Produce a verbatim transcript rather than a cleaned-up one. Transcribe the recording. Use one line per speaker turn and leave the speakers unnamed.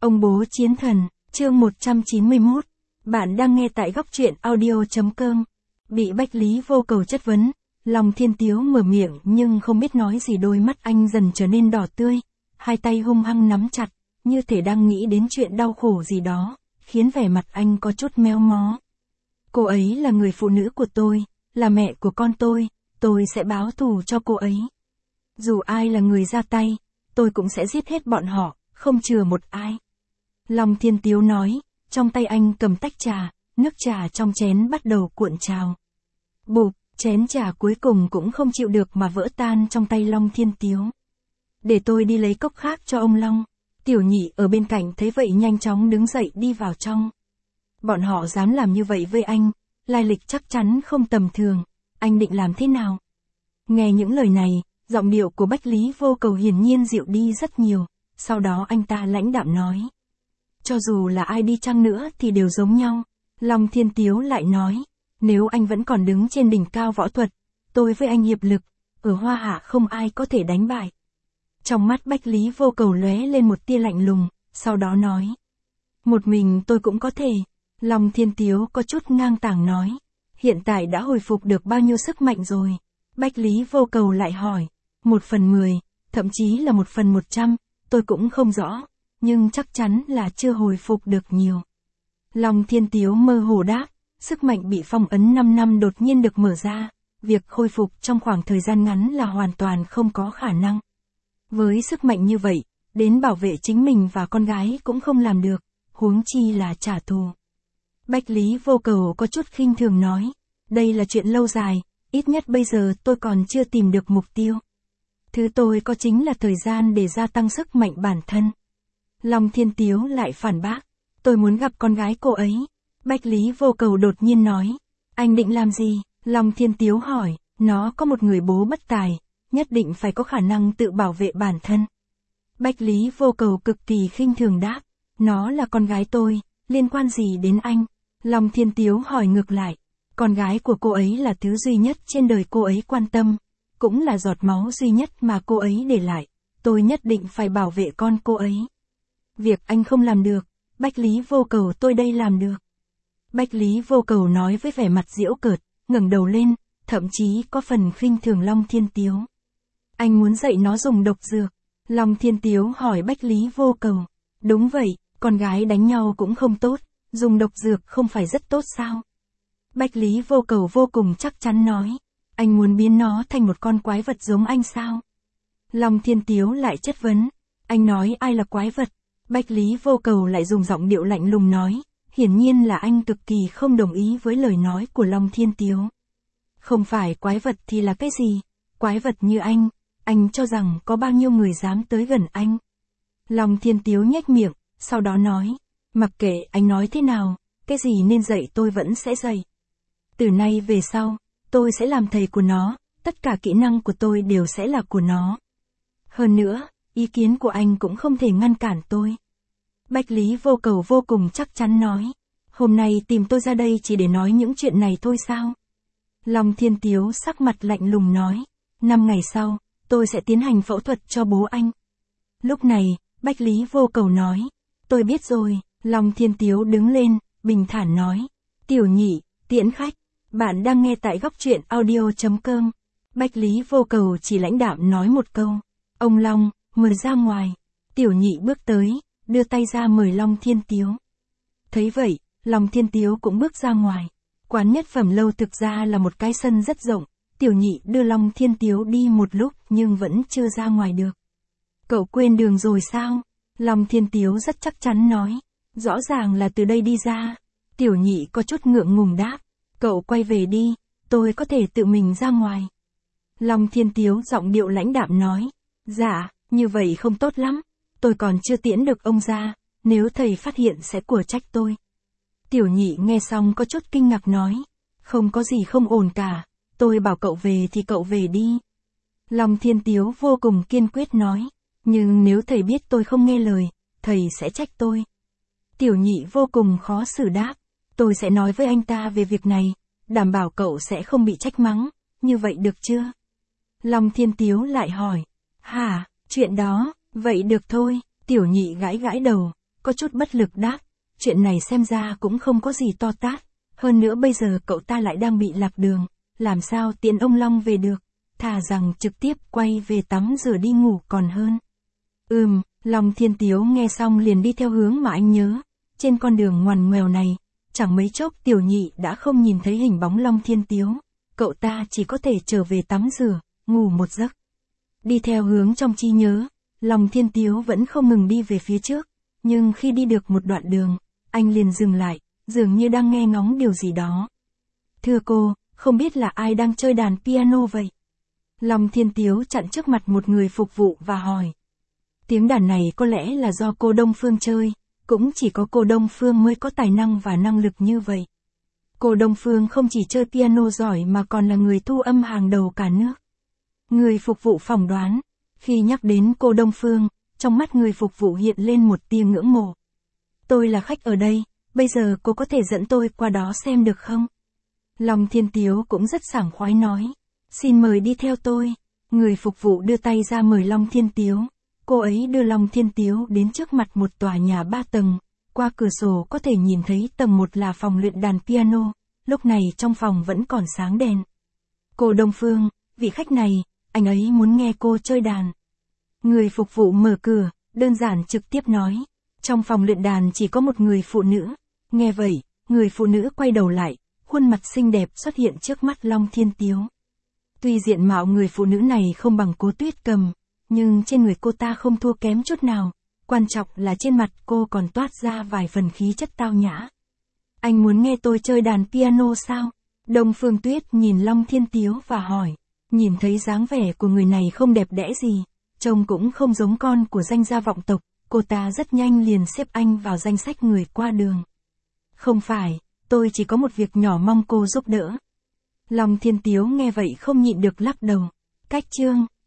Ông bố chiến thần, chương một trăm chín mươi mốt. Bạn đang nghe tại góc truyện audio chấm com. Bị Bách Lý Vô Cầu chất vấn, Long Thiên Tiếu mở miệng nhưng không biết nói gì, đôi mắt anh dần trở nên đỏ tươi, hai tay hung hăng nắm chặt, như thể đang nghĩ đến chuyện đau khổ gì đó, khiến vẻ mặt anh có chút méo mó. Cô ấy là người phụ nữ của tôi, là mẹ của con tôi, tôi sẽ báo thù cho cô ấy. Dù ai là người ra tay, tôi cũng sẽ giết hết bọn họ, không chừa một ai. Long Thiên Tiếu nói, trong tay anh cầm tách trà, nước trà trong chén bắt đầu cuộn trào. Bụp, chén trà cuối cùng cũng không chịu được mà vỡ tan trong tay Long Thiên Tiếu. Để tôi đi lấy cốc khác cho ông Long. Tiểu Nhị ở bên cạnh thấy vậy nhanh chóng đứng dậy đi vào trong. Bọn họ dám làm như vậy với anh, lai lịch chắc chắn không tầm thường, anh định làm thế nào? Nghe những lời này, giọng điệu của Bách Lý Vô Cầu hiển nhiên dịu đi rất nhiều, sau đó anh ta lãnh đạm nói. Cho dù là ai đi chăng nữa thì đều giống nhau. Long Thiên Tiếu lại nói, nếu anh vẫn còn đứng trên đỉnh cao võ thuật, tôi với anh hiệp lực, ở Hoa Hạ không ai có thể đánh bại. Trong mắt Bách Lý Vô Cầu lóe lên một tia lạnh lùng, sau đó nói. Một mình tôi cũng có thể. Long Thiên Tiếu có chút ngang tàng nói. Hiện tại đã hồi phục được bao nhiêu sức mạnh rồi? Bách Lý Vô Cầu lại hỏi. Một phần mười, thậm chí là một phần một trăm, tôi cũng không rõ, nhưng chắc chắn là chưa hồi phục được nhiều. Long Thiên Tiếu mơ hồ đáp, sức mạnh bị phong ấn năm năm đột nhiên được mở ra, việc khôi phục trong khoảng thời gian ngắn là hoàn toàn không có khả năng. Với sức mạnh như vậy, đến bảo vệ chính mình và con gái cũng không làm được, huống chi là trả thù. Bách Lý Vô Cầu có chút khinh thường nói, đây là chuyện lâu dài, ít nhất bây giờ tôi còn chưa tìm được mục tiêu. Thứ tôi có chính là thời gian để gia tăng sức mạnh bản thân. Long Thiên Tiếu lại phản bác, tôi muốn gặp con gái cô ấy. Bách Lý Vô Cầu đột nhiên nói, anh định làm gì? Long Thiên Tiếu hỏi, nó có một người bố bất tài, nhất định phải có khả năng tự bảo vệ bản thân. Bách Lý Vô Cầu cực kỳ khinh thường đáp, nó là con gái tôi, liên quan gì đến anh? Long Thiên Tiếu hỏi ngược lại, con gái của cô ấy là thứ duy nhất trên đời cô ấy quan tâm, cũng là giọt máu duy nhất mà cô ấy để lại, tôi nhất định phải bảo vệ con cô ấy. Việc anh không làm được, Bách Lý Vô Cầu tôi đây làm được. Bách Lý Vô Cầu nói với vẻ mặt giễu cợt, ngẩng đầu lên, thậm chí có phần khinh thường Long Thiên Tiếu. Anh muốn dạy nó dùng độc dược. Long Thiên Tiếu hỏi Bách Lý Vô Cầu. Đúng vậy, con gái đánh nhau cũng không tốt, dùng độc dược không phải rất tốt sao? Bách Lý Vô Cầu vô cùng chắc chắn nói. Anh muốn biến nó thành một con quái vật giống anh sao? Long Thiên Tiếu lại chất vấn. Anh nói ai là quái vật? Bách Lý Vô Cầu lại dùng giọng điệu lạnh lùng nói. Hiển nhiên là anh cực kỳ không đồng ý với lời nói của Long Thiên Tiếu. Không phải quái vật thì là cái gì? Quái vật như anh, anh cho rằng có bao nhiêu người dám tới gần anh? Long Thiên Tiếu nhếch miệng, sau đó nói. Mặc kệ anh nói thế nào, cái gì nên dạy tôi vẫn sẽ dạy. Từ nay về sau, tôi sẽ làm thầy của nó, tất cả kỹ năng của tôi đều sẽ là của nó. Hơn nữa, ý kiến của anh cũng không thể ngăn cản tôi. Bách Lý Vô Cầu vô cùng chắc chắn nói. Hôm nay tìm tôi ra đây chỉ để nói những chuyện này thôi sao? Long Thiên Tiếu sắc mặt lạnh lùng nói. Năm ngày sau, tôi sẽ tiến hành phẫu thuật cho bố anh. Lúc này, Bách Lý Vô Cầu nói. Tôi biết rồi. Long Thiên Tiếu đứng lên, bình thản nói. Tiểu Nhị, tiễn khách. Bạn đang nghe tại góc truyện audio chấm com. Bách Lý Vô Cầu chỉ lãnh đạm nói một câu. Ông Long, mời ra ngoài. Tiểu Nhị bước tới, đưa tay ra mời Long Thiên Tiếu. Thấy vậy, Long Thiên Tiếu cũng bước ra ngoài. Quán Nhất Phẩm Lâu thực ra là một cái sân rất rộng. Tiểu Nhị đưa Long Thiên Tiếu đi một lúc nhưng vẫn chưa ra ngoài được. Cậu quên đường rồi sao? Long Thiên Tiếu rất chắc chắn nói. Rõ ràng là từ đây đi ra. Tiểu Nhị có chút ngượng ngùng đáp. Cậu quay về đi, tôi có thể tự mình ra ngoài. Long Thiên Tiếu giọng điệu lãnh đạm nói. Dạ, như vậy không tốt lắm. Tôi còn chưa tiễn được ông ra, nếu thầy phát hiện sẽ của trách tôi. Tiểu Nhị nghe xong có chút kinh ngạc nói. Không có gì không ổn cả, tôi bảo cậu về thì cậu về đi. Long Thiên Tiếu vô cùng kiên quyết nói. Nhưng nếu thầy biết tôi không nghe lời, thầy sẽ trách tôi. Tiểu Nhị vô cùng khó xử đáp. Tôi sẽ nói với anh ta về việc này, đảm bảo cậu sẽ không bị trách mắng, như vậy được chưa? Long Thiên Tiếu lại hỏi. Hả, chuyện đó, vậy được thôi. Tiểu Nhị gãi gãi đầu. có chút bất lực đáp, chuyện này xem ra cũng không có gì to tát, hơn nữa bây giờ cậu ta lại đang bị lạc đường, làm sao tiện ông Long về được, thà rằng trực tiếp quay về tắm rửa đi ngủ còn hơn. Ừm, Long Thiên Tiếu nghe xong liền đi theo hướng mà anh nhớ, trên con đường ngoằn ngoèo này, chẳng mấy chốc Tiểu Nhị đã không nhìn thấy hình bóng Long Thiên Tiếu, cậu ta chỉ có thể trở về tắm rửa, ngủ một giấc. Đi theo hướng trong trí nhớ, Long Thiên Tiếu vẫn không ngừng đi về phía trước, nhưng khi đi được một đoạn đường, anh liền dừng lại, dường như đang nghe ngóng điều gì đó. Thưa cô, không biết là ai đang chơi đàn piano vậy? Long Thiên Tiếu chặn trước mặt một người phục vụ và hỏi. Tiếng đàn này có lẽ là do cô Đông Phương chơi, cũng chỉ có cô Đông Phương mới có tài năng và năng lực như vậy. Cô Đông Phương không chỉ chơi piano giỏi mà còn là người thu âm hàng đầu cả nước. Người phục vụ phỏng đoán, khi nhắc đến cô Đông Phương, trong mắt người phục vụ hiện lên một tia ngưỡng mộ. Tôi là khách ở đây, bây giờ cô có thể dẫn tôi qua đó xem được không? Long Thiên Tiếu cũng rất sảng khoái nói. Xin mời đi theo tôi. Người phục vụ đưa tay ra mời Long Thiên Tiếu. Cô ấy đưa Long Thiên Tiếu đến trước mặt một tòa nhà ba tầng. Qua cửa sổ có thể nhìn thấy tầng một là phòng luyện đàn piano. Lúc này trong phòng vẫn còn sáng đèn. Cô Đông Phương, vị khách này, anh ấy muốn nghe cô chơi đàn. Người phục vụ mở cửa, đơn giản trực tiếp nói. Trong phòng luyện đàn chỉ có một người phụ nữ. Nghe vậy, người phụ nữ quay đầu lại, khuôn mặt xinh đẹp xuất hiện trước mắt Long Thiên Tiếu. Tuy diện mạo người phụ nữ này không bằng Cố Tuyết Cầm, nhưng trên người cô ta không thua kém chút nào, quan trọng là trên mặt cô còn toát ra vài phần khí chất tao nhã. Anh muốn nghe tôi chơi đàn piano sao? Đông Phương Tuyết nhìn Long Thiên Tiếu và hỏi, nhìn thấy dáng vẻ của người này không đẹp đẽ gì, trông cũng không giống con của danh gia vọng tộc, cô ta rất nhanh liền xếp anh vào danh sách người qua đường. Không phải, tôi chỉ có một việc nhỏ mong cô giúp đỡ. Long Thiên Tiếu nghe vậy không nhịn được lắc đầu. Cách chương